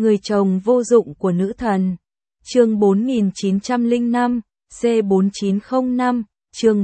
Người chồng vô dụng của nữ thần. Chương 4905, C4905, chương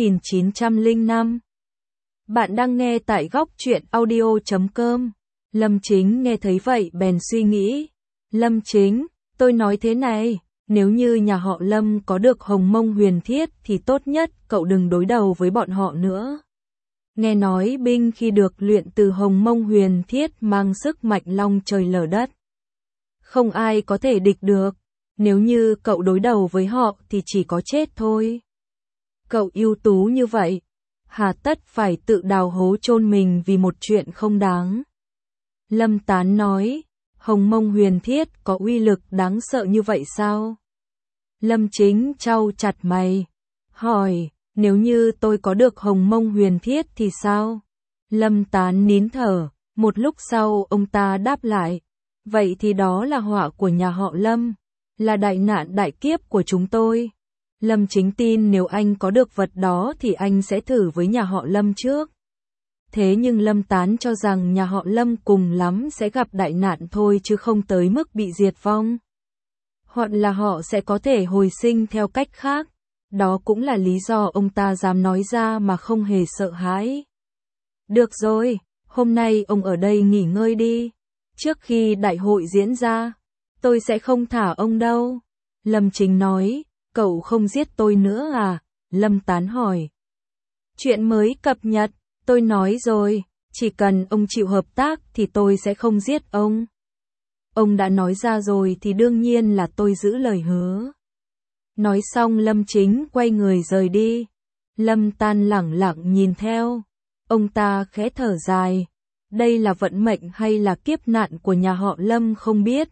4905. Bạn đang nghe tại góc truyện audio.com. Lâm Chính nghe thấy vậy bèn suy nghĩ. Lâm Chính, tôi nói thế này, nếu như nhà họ Lâm có được Hồng Mông Huyền Thiết thì tốt nhất cậu đừng đối đầu với bọn họ nữa. Nghe nói binh khi được luyện từ Hồng Mông Huyền Thiết mang sức mạnh long trời lở đất. Không ai có thể địch được, nếu như cậu đối đầu với họ thì chỉ có chết thôi. Cậu ưu tú như vậy, hà tất phải tự đào hố chôn mình vì một chuyện không đáng. Lâm Tán nói, Hồng Mông Huyền Thiết có uy lực đáng sợ như vậy sao? Lâm Chính chau chặt mày, hỏi, nếu như tôi có được Hồng Mông Huyền Thiết thì sao? Lâm Tán nín thở, một lúc sau ông ta đáp lại, vậy thì đó là họa của nhà họ Lâm, là đại nạn đại kiếp của chúng tôi. Lâm Chính tin nếu anh có được vật đó thì anh sẽ thử với nhà họ Lâm trước. Thế nhưng Lâm Tán cho rằng nhà họ Lâm cùng lắm sẽ gặp đại nạn thôi chứ không tới mức bị diệt vong. Hoặc là họ sẽ có thể hồi sinh theo cách khác. Đó cũng là lý do ông ta dám nói ra mà không hề sợ hãi. Được rồi, hôm nay ông ở đây nghỉ ngơi đi. Trước khi đại hội diễn ra, tôi sẽ không thả ông đâu. Lâm Chính nói, cậu không giết tôi nữa à? Lâm Tán hỏi. Chuyện mới cập nhật, tôi nói rồi, chỉ cần ông chịu hợp tác thì tôi sẽ không giết ông. Ông đã nói ra rồi thì đương nhiên là tôi giữ lời hứa. Nói xong Lâm Chính quay người rời đi. Lâm Tán lẳng lặng nhìn theo. Ông ta khẽ thở dài. Đây là vận mệnh hay là kiếp nạn của nhà họ Lâm không biết.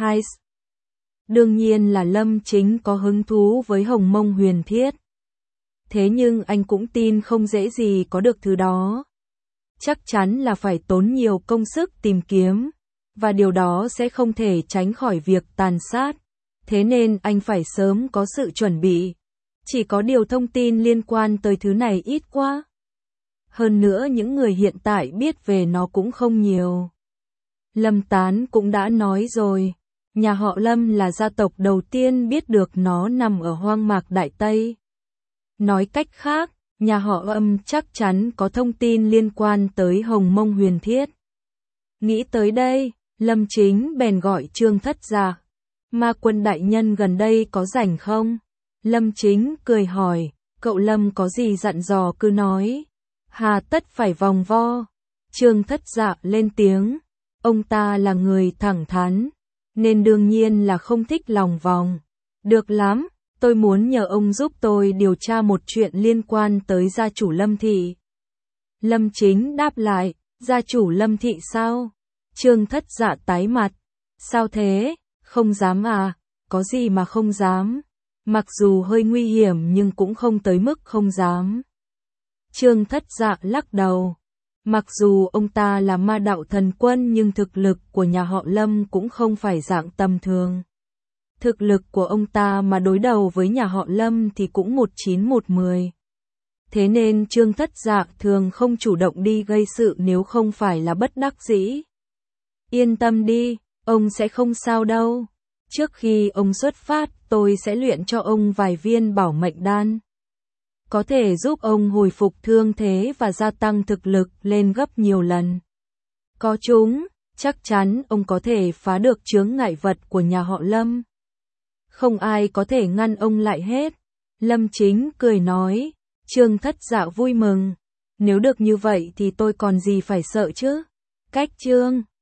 Đương nhiên là Lâm Chính có hứng thú với Hồng Mông Huyền Thiết. Thế nhưng anh cũng tin không dễ gì có được thứ đó. Chắc chắn là phải tốn nhiều công sức tìm kiếm. Và điều đó sẽ không thể tránh khỏi việc tàn sát. Thế nên anh phải sớm có sự chuẩn bị. Chỉ có điều thông tin liên quan tới thứ này ít quá. Hơn nữa những người hiện tại biết về nó cũng không nhiều. Lâm Tán cũng đã nói rồi. Nhà họ Lâm là gia tộc đầu tiên biết được nó nằm ở hoang mạc Đại Tây. Nói cách khác, nhà họ Lâm chắc chắn có thông tin liên quan tới Hồng Mông Huyền Thiết. Nghĩ tới đây, Lâm Chính bèn gọi Trương Thất ra. Ma Quân đại nhân gần đây có rảnh không? Lâm Chính cười hỏi, cậu Lâm có gì dặn dò cứ nói. Hà tất phải vòng vo. Trương Thất Dạ lên tiếng. Ông ta là người thẳng thắn, nên đương nhiên là không thích lòng vòng. Được lắm, tôi muốn nhờ ông giúp tôi điều tra một chuyện liên quan tới gia chủ Lâm Thị. Lâm Chính đáp lại, gia chủ Lâm Thị sao? Trương Thất Dạ tái mặt. Sao thế? Không dám à? Có gì mà không dám? Mặc dù hơi nguy hiểm nhưng cũng không tới mức không dám. Trương Thất Dạ lắc đầu. Mặc dù ông ta là ma đạo thần quân nhưng thực lực của nhà họ Lâm cũng không phải dạng tầm thường. Thực lực của ông ta mà đối đầu với nhà họ Lâm thì cũng 19-10. Thế nên Trương Thất Dạ thường không chủ động đi gây sự nếu không phải là bất đắc dĩ. Yên tâm đi, ông sẽ không sao đâu. Trước khi ông xuất phát, tôi sẽ luyện cho ông vài viên bảo mệnh đan. Có thể giúp ông hồi phục thương thế và gia tăng thực lực lên gấp nhiều lần. Có chúng, chắc chắn ông có thể phá được chướng ngại vật của nhà họ Lâm. Không ai có thể ngăn ông lại hết. Lâm Chính cười nói, Trương Thất Dạ vui mừng. Nếu được như vậy thì tôi còn gì phải sợ chứ? Cách Trương